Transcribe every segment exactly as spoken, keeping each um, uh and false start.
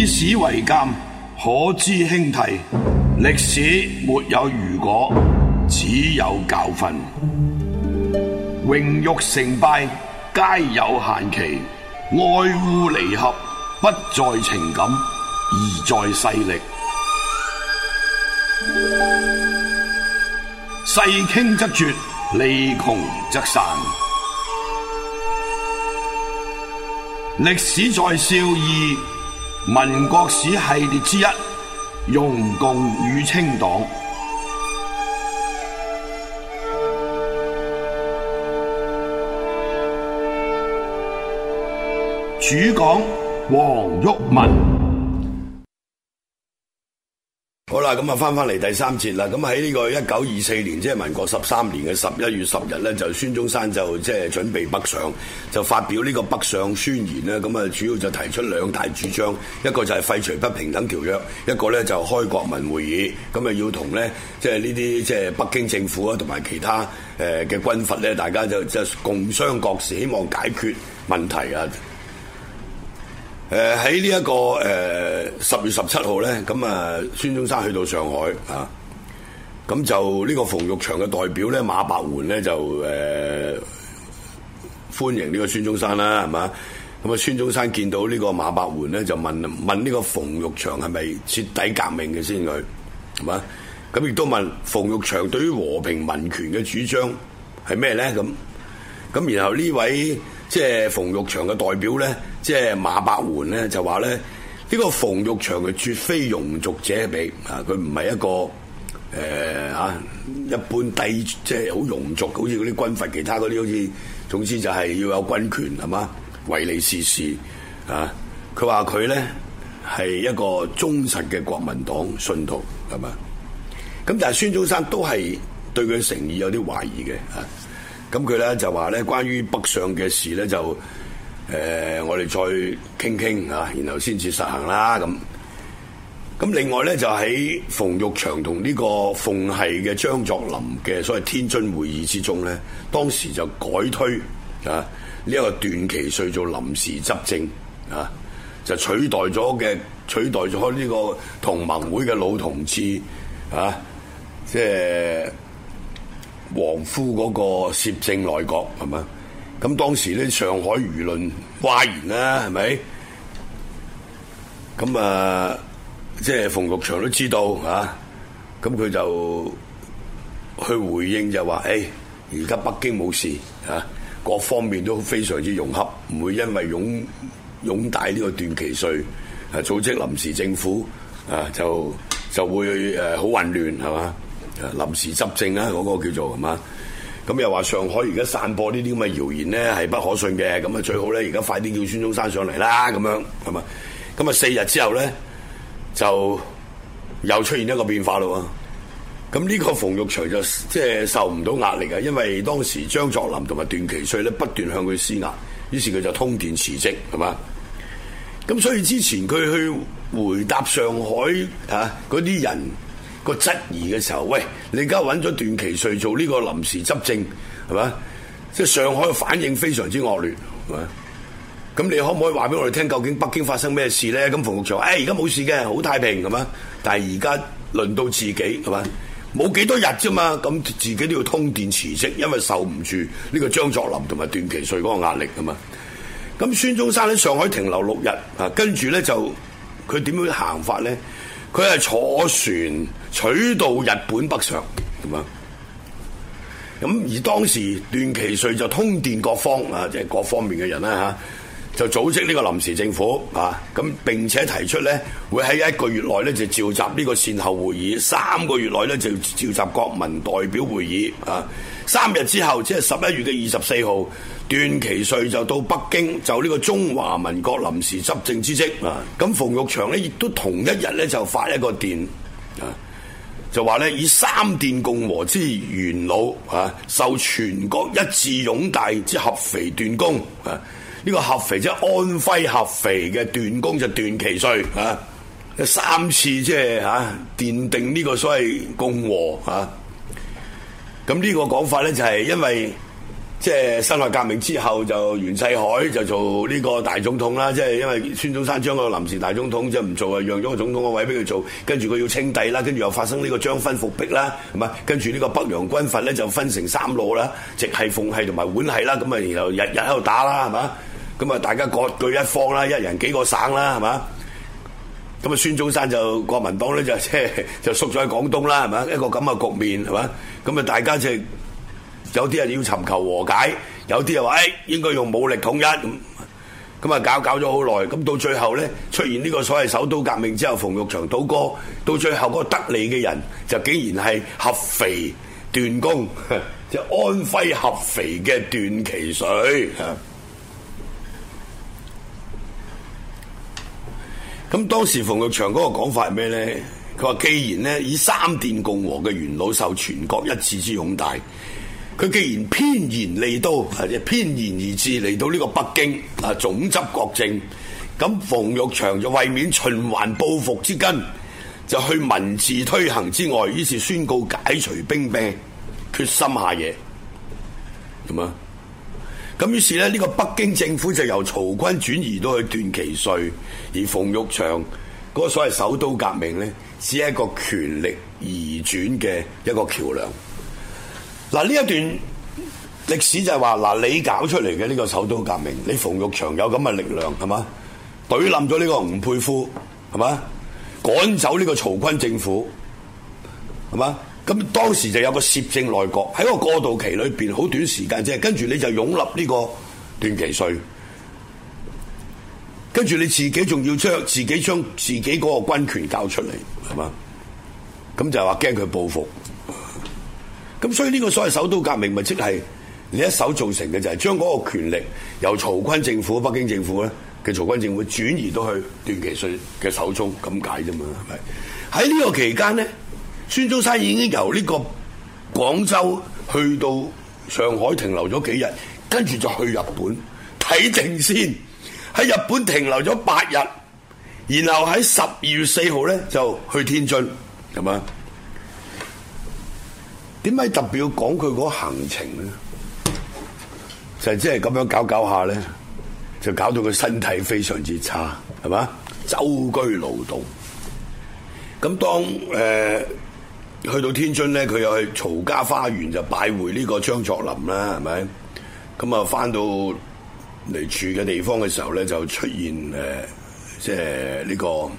史為鑑，可知興替。歷史沒有如果，只有教訓。榮辱成敗皆有限期，愛惡離合不在情感，而在勢力。勢傾則絕，利窮則散。歷史在笑二民國史系列之一，容共與清黨。主講黃毓民。好啦，咁啊翻翻嚟第三節啦。咁喺呢個一九二四年，即係民國十三年嘅十一月十日咧，就孫中山就即係準備北上，就發表呢個北上宣言啦。咁啊，主要就提出兩大主張，一個就係廢除不平等條約，一個咧就開國民會議。咁啊，要同咧即係呢啲即係北京政府啊，同埋其他誒嘅軍閥咧，大家就就共商國事，希望解決問題啊。誒喺呢一個誒十、呃、月十七號咧，咁啊孫中山去到上海啊，咁就呢個馮玉祥嘅代表咧馬伯援咧就誒、呃、歡迎呢個孫中山啦，係嘛？咁啊孫中山見到呢個馬伯援咧就問問呢個馮玉祥係咪徹底革命嘅先佢，係嘛？咁亦都問馮玉祥對於和平民權嘅主張係咩咧？咁咁然後呢位即係馮玉祥嘅代表咧，即係馬伯援咧，就話咧呢個馮玉祥嘅絕非庸俗者比啊，佢唔係一個誒啊、呃、一般低即係好庸俗，好似嗰啲軍閥其他嗰啲好似，總之就係要有軍權係嘛，唯利是事啊。佢話佢咧係一個忠實嘅國民黨信徒係嘛，咁但係孫中山都係對佢誠意有啲懷疑嘅啊。咁佢咧就話咧，關於北上嘅事咧，就誒、呃、我哋再傾傾啊，然後先至實行啦。咁咁另外咧，就喺馮玉祥同呢個奉系嘅張作霖嘅所謂天津會議之中咧，當時就改推啊呢一、這個段祺瑞做臨時執政啊，就取代咗嘅取代咗呢個同盟會嘅老同志啊，即係黃夫嗰個攝政內閣係嘛？咁當時咧上海輿論譁然啦，係咪？咁啊，即係馮玉祥都知道啊，咁佢就去回應就話：誒，而家北京冇事啊，各方面都非常之融洽，唔會因為擁擁戴呢個段祺瑞啊組織臨時政府啊，就就會誒好混亂係嘛？臨時執政啊，嗰、那個叫做係嘛？咁又話上海而家散播呢啲咁嘅謠言咧係不可信嘅，咁啊最好咧而家快啲叫孫中山上嚟啦，咁樣係嘛？咁啊四日之後咧就又出現一個變化咯喎。咁呢個馮玉祥就即係受唔到壓力啊，因為當時張作霖同埋段祺瑞咧不斷向佢施壓，於是佢就通電辭職係嘛？咁所以之前佢去回答上海啊嗰啲人個質疑嘅時候，喂，你而家揾咗段祺瑞做呢個臨時執政，係嘛？即係上海嘅反應非常之惡劣，係嘛？咁你可唔可以話俾我哋聽，究竟北京發生咩事咧？咁馮玉祥話：誒，而家冇事嘅，好太平，係嘛？但係而家輪到自己，係嘛？冇幾多日啫嘛，咁自己都要通電辭職，因為受唔住呢個張作霖同埋段祺瑞嗰個壓力，係嘛？咁孫中山喺上海停留六日，啊，跟住咧就佢點樣行法咧？佢係坐船取道日本北上，咁啊，咁而當時段祺瑞就通電各方啊，即係各方面嘅人啦嚇，就組織呢個臨時政府啊，咁並且提出咧會喺一個月內咧就召集呢個善後會議，三個月內咧就召集國民代表會議啊，三日之後即係十一月嘅二十四號。段祺瑞就到北京就呢個中華民國臨時執政之職啊，咁馮玉祥咧亦都同一日咧就發一個電啊，就話咧以三電共和之元老啊，受全國一致擁戴之合肥段公啊，呢、這個合肥即係安徽合肥嘅段公就段祺瑞啊，三次即係嚇奠定呢個所謂共和啊，咁呢個講法咧就係因為即係辛亥革命之後就袁世凱就做呢個大總統啦，即係因為孫中山將個臨時大總統即係唔做啊，讓咗個總統個位俾佢做，跟住佢要稱帝啦，跟住又發生呢個張勳復辟啦，係嘛？跟住呢個北洋軍閥咧就分成三路啦，直系、奉系同埋皖系啦，咁啊然後日日喺度打啦，係嘛？咁啊大家各據一方啦，一人幾個省啦，係嘛？咁啊孫中山就國民黨咧就即係就縮咗喺廣東啦，係嘛？一個咁嘅局面係嘛？咁啊大家即係。有啲人要尋求和解，有啲又話誒應該用武力統一咁，咁啊搞搞咗好耐，咁到最後咧出現呢個所謂首都革命之後，馮玉祥倒戈，到最後嗰個得利嘅人就竟然係合肥段公，即係安徽合肥嘅段祺瑞。咁當時馮玉祥嗰個講法係咩咧？佢話既然咧以三電共和嘅元老受全國一致之擁戴。佢既然偏言嚟到，或者偏言而至嚟到呢個北京啊，總執國政，咁馮玉祥就為免循環報復之根，就去文字推行之外，於是宣告解除兵兵，決心下野，咁啊，咁於是咧呢、這個北京政府就由曹錕轉移到去段祺瑞，而馮玉祥嗰個所謂首都革命咧，只係一個權力移轉嘅一個橋梁。嗱，呢一段歷史就係話，嗱，你搞出嚟嘅呢個首都革命，你馮玉祥有咁嘅力量係嘛？懟冧咗呢個吳佩孚係嘛？趕走呢個曹錕政府係嘛？咁當時就有個攝政內閣喺個過渡期裏邊，好短時間啫，跟住你就擁立呢個段祺瑞，跟住你自己仲要將自己將自己嗰個軍權交出嚟係嘛？咁就係話驚佢報復。咁所以呢個所謂首都革命咪即係你一手造成嘅，就係將嗰個權力由曹錕政府、北京政府咧嘅曹錕政府轉移到去段祺瑞嘅手中咁解啫嘛，係咪？喺呢個期間咧，孫中山已經由呢個廣州去到上海停留咗幾日，跟住就去日本睇定先。喺日本停留咗八日，然後喺十二月四號咧就去天津，係嘛？點解特別要講佢嗰行程咧？就係即係咁樣搞搞下咧，就搞到佢身體非常之差，係嘛？舟車勞頓。咁當誒、呃、去到天津咧，佢又去曹家花園就拜會呢個張作霖啦，係咪？咁啊，翻到嚟住嘅地方嘅時候咧，就出現誒，即係呢個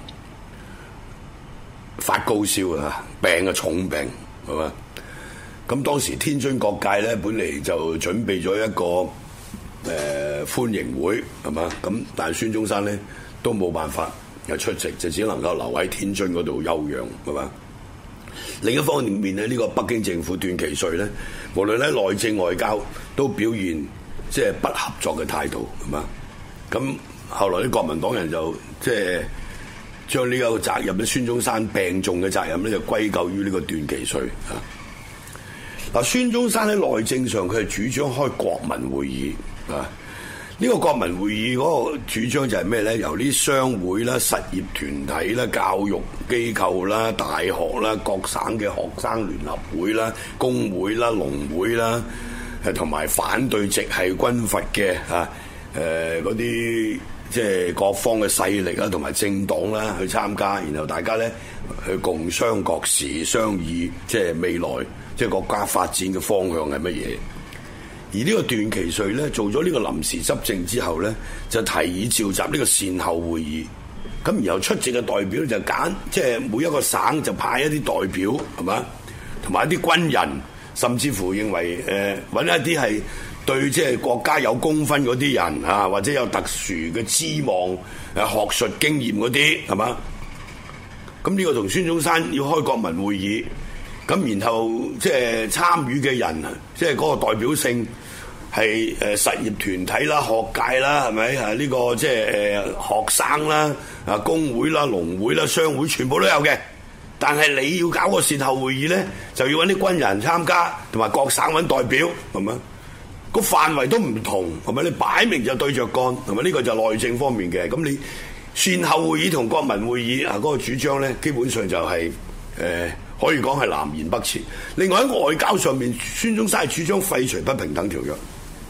發高燒啊，病啊重病，係嘛？咁當時天津各界咧，本嚟就準備咗一個誒、呃、歡迎會，係嘛？咁但係孫中山咧都冇辦法又出席，就只能夠留喺天津嗰度休養，係嘛？另一方面咧，呢、這個北京政府段祺瑞咧，無論喺內政外交都表現即係不合作嘅態度，係嘛？咁後來啲國民黨人就即係將呢個責任咧，孫中山病重嘅責任咧，就歸咎於呢個段祺瑞啊。嗱，孫中山喺內政上佢係主張開國民會議啊！呢、這個國民會議嗰個主張就係咩咧？由啲商會啦、實業團體啦、教育機構啦、大學啦、各省嘅學生聯合會啦、工會啦、農會啦，誒同埋反對直系軍閥嘅啊誒嗰啲即係各方嘅勢力啦，同埋政黨啦去參加，然後大家咧去共商各事，商議即係未來。即係國家發展嘅方向係乜嘢？而呢個段祺瑞咧做咗呢個臨時執政之後咧，就提議召集呢個善後會議。咁然後出席嘅代表就揀，即係每一個省就派一啲代表，係嘛？同埋一啲軍人，甚至乎認為誒揾、呃、一啲係對即係國家有功勳嗰啲人啊，或者有特殊嘅資望、誒學術經驗嗰啲，係嘛？咁呢個同孫中山要開國民會議。咁然後即係參與嘅人，即係嗰個代表性係誒實業團體啦、學界啦，係咪啊？呢個即係誒學生啦、啊工會啦、農會啦、商會，全部都有嘅。但係你要搞個善後會議咧，就要揾啲軍人參加，同埋各省揾代表，係咪？個範圍都唔同，係咪？你擺明就對着幹，係咪？呢個就內政方面嘅。咁你善後會議同國民會議啊，嗰個主張咧，基本上就係、是、誒。呃可以講係南轅北轍。另外喺外交上面，孫中山係主張廢除不平等條約，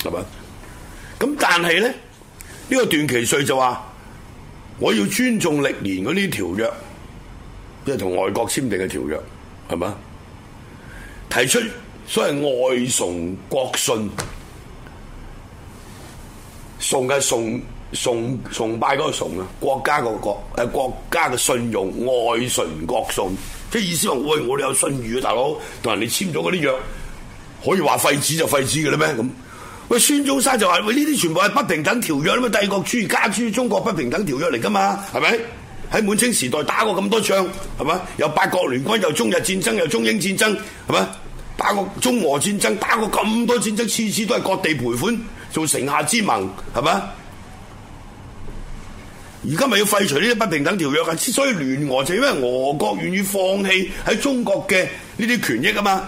係咪？咁但係咧，呢、呢個段祺瑞就話：我要尊重歷年嗰啲條約，即係同外國簽訂嘅條約，係咪？提出所謂外崇國信，崇嘅崇崇崇拜嗰個崇啊，國家個國誒國家嘅信用，外崇國信，即係意思話：喂，我哋有信譽啊，大佬，同人哋簽咗嗰啲約，可以話廢止就廢止嘅啦咩？咁喂，孫中山就話：喂，呢啲全部係不平等條約啊嘛，帝國主義加諸中國不平等條約嚟噶嘛，係咪？喺滿清時代打過咁多仗，係嘛？有八國聯軍，又中日戰爭，又中英戰爭，係嘛？打過中俄戰爭，打過咁多戰爭，次次都係割地賠款，做城下之盟，係嘛？而家咪要廢除呢啲不平等條約啊！之所以聯俄，就因為俄國願意放棄喺中國嘅呢啲權益啊嘛。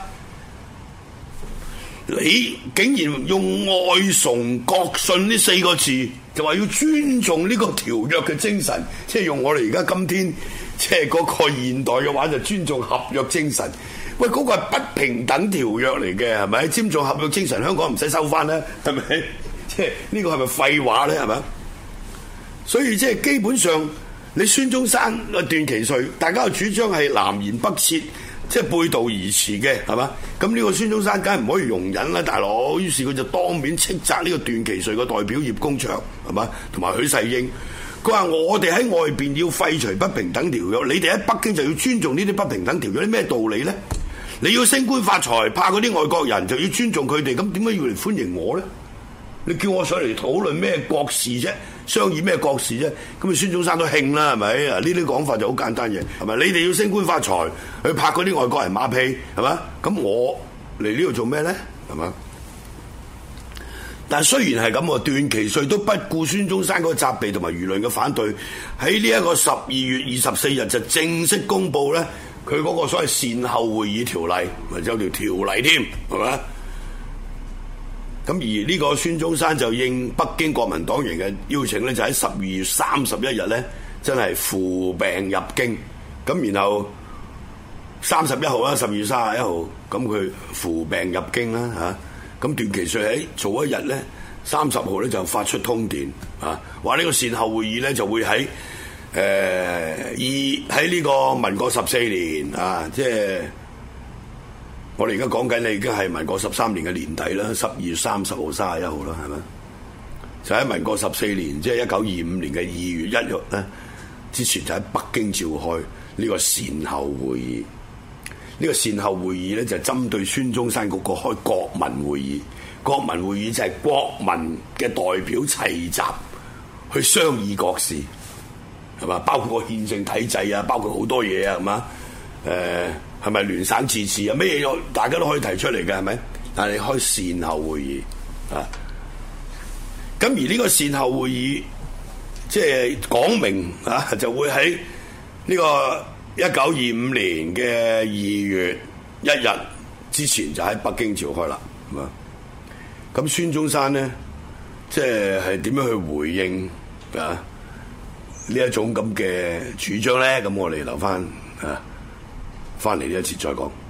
你竟然用外崇國信呢四個字，就話要尊重呢個條約嘅精神，即係用我哋而家今天即係嗰個現代嘅話，就尊重合約精神。喂，嗰、嗰個係不平等條約嚟嘅，係咪？尊重合約精神，香港唔使收翻啦，係咪？即係呢個係咪廢話咧？係咪？所以即係基本上，你孫中山啊、段祺瑞，大家嘅主張係南轅北轍，即係背道而馳嘅，係嘛？咁呢個孫中山梗係唔可以容忍啦，大佬。於是佢就當面斥責呢個段祺瑞嘅代表葉公祥，係嘛？同埋許世英。佢話：我哋喺外邊要廢除不平等條約，你哋喺北京就要尊重呢啲不平等條約，啲咩道理咧？你要升官發財，怕嗰啲外國人就要尊重佢哋，咁點解要嚟歡迎我咧？你叫我上嚟討論咩國事啫？商議咩國事啫？咁啊，孫中山都興啦，係咪啊？呢啲講法就好簡單嘅，係咪？你哋要升官發財，去拍嗰啲外國人馬屁，係嘛？咁我嚟呢度做咩咧？係嘛？但係雖然係咁，段祺瑞都不顧孫中山嗰個責備同埋輿論嘅反對，喺呢一個十二月二十四日就正式公布咧佢嗰個所謂善後會議條例，咪有條條例添，係嘛？咁而呢個孫中山就應北京國民黨員嘅邀請咧，就喺十二月三十一日咧，真係負病入京。咁然後三十一號啦，十二月三十一號，咁佢負病入京啦嚇。咁段祺瑞喺早一日咧，三十號咧就發出通電啊，話呢個善後會議咧就會喺誒二喺呢個民國十四年啊，即係。我哋而家講緊你已經係民國十三年嘅年底啦，十二月三十號、三十一號啦，係咪？就喺民國十四年，即係一九二五年嘅二月一日咧，之前就喺北京召開呢個善後會議。呢、呢個善後會議咧就係針對孫中山嗰個開國民會議。國民會議就係國民嘅代表齊集去商議國事，係嘛？包括個憲政體制啊，包括好多嘢啊，係嘛？誒、呃。係咪聯省自治啊？咩嘢大家都可以提出嚟嘅，係咪？但係你開善後會議啊，咁而呢個善後會議即係講明啊，就會喺呢個一九二五年嘅二月一日之前就喺北京召開啦，係嘛？咁孫中山咧，即係係點樣去回應啊呢一種咁嘅主張咧？咁我哋留翻啊。翻嚟呢一節再講。